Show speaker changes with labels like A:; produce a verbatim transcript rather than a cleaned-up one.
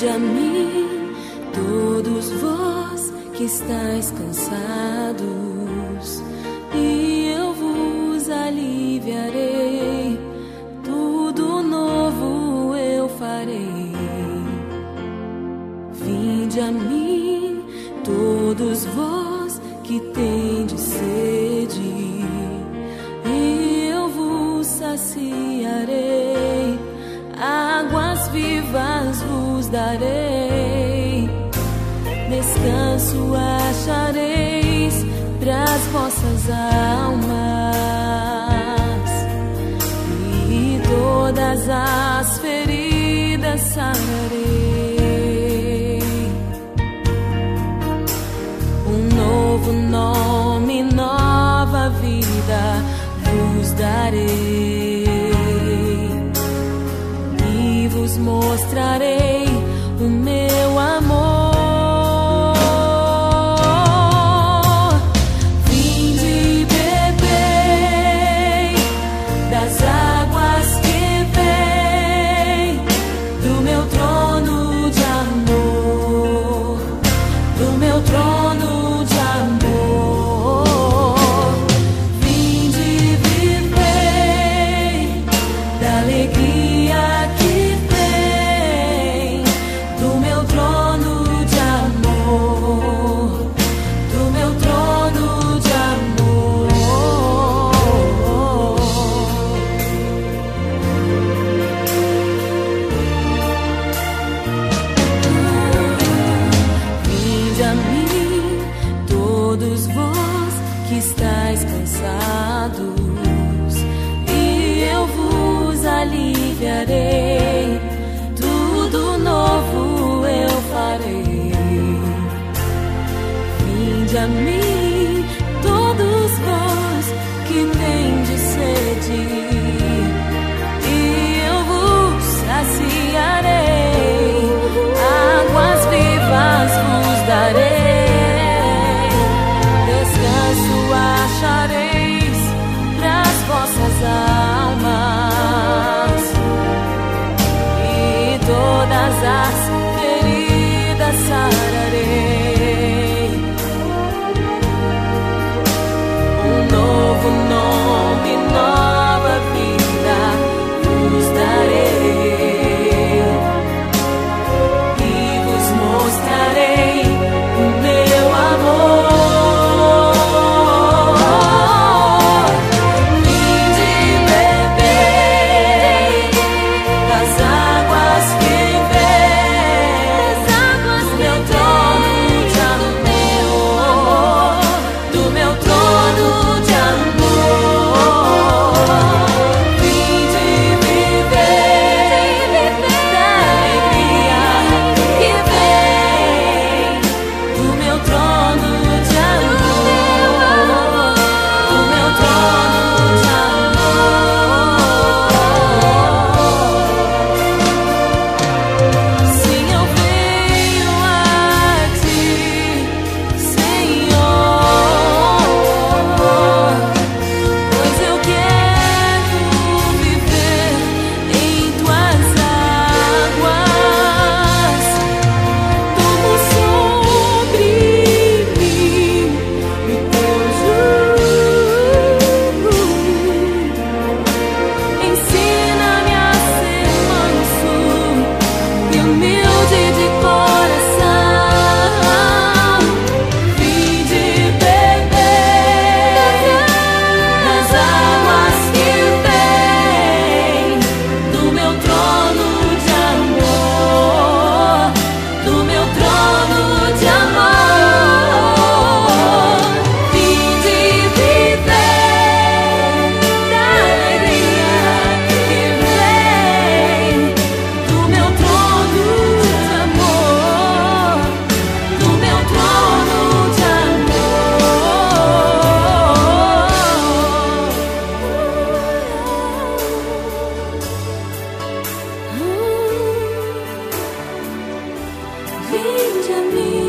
A: Vinde a mim, todos vós que estáis cansados, e eu vos aliviarei. Tudo novo eu farei. Vinde a mim, todos vós que tendes sede, e eu vos saciarei. Águas vivas vos darei. Descanso achareis pras vossas almas, e todas as feridas sararei. Um novo nome, nova vida vos darei, e vos mostrarei o meu amor. Vinde, bebei das águas que vêm do meu trono de amor, do meu trono de amor. Vinde, vivei da alegria que vem do meu trono de amor, do meu trono de amor. Vinde a mim, todos vós que estáis cansados, e eu vos aliviarei. Tudo novo eu farei. Vinde a mim, todos vós que tendes sede, e eu vos saciarei. Águas vivas vos darei. Descanso achareis pras vossas almas, e todas as feridas sararei. Um novo nome, nova vida vos darei, e vos mostrarei o meu amor. Vinde, bebei das águas que vêm do meu trono de amor, do meu trono de amor. Vinde, vivei da alegria que vem do meu trono de amor, do meu trono de amor. Sim, eu venho a ti, Senhor, pois eu quero viver em tuas águas. Toma sobre mim o teu jugo. Ensina-me a ser manso e humilde de coração. Vinde, bebei nas águas que vêm do meu trono de amor, do meu trono de amor. Vinde, vivei da alegria que vem do meu trono de amor, do meu trono de amor. Vinde a mim.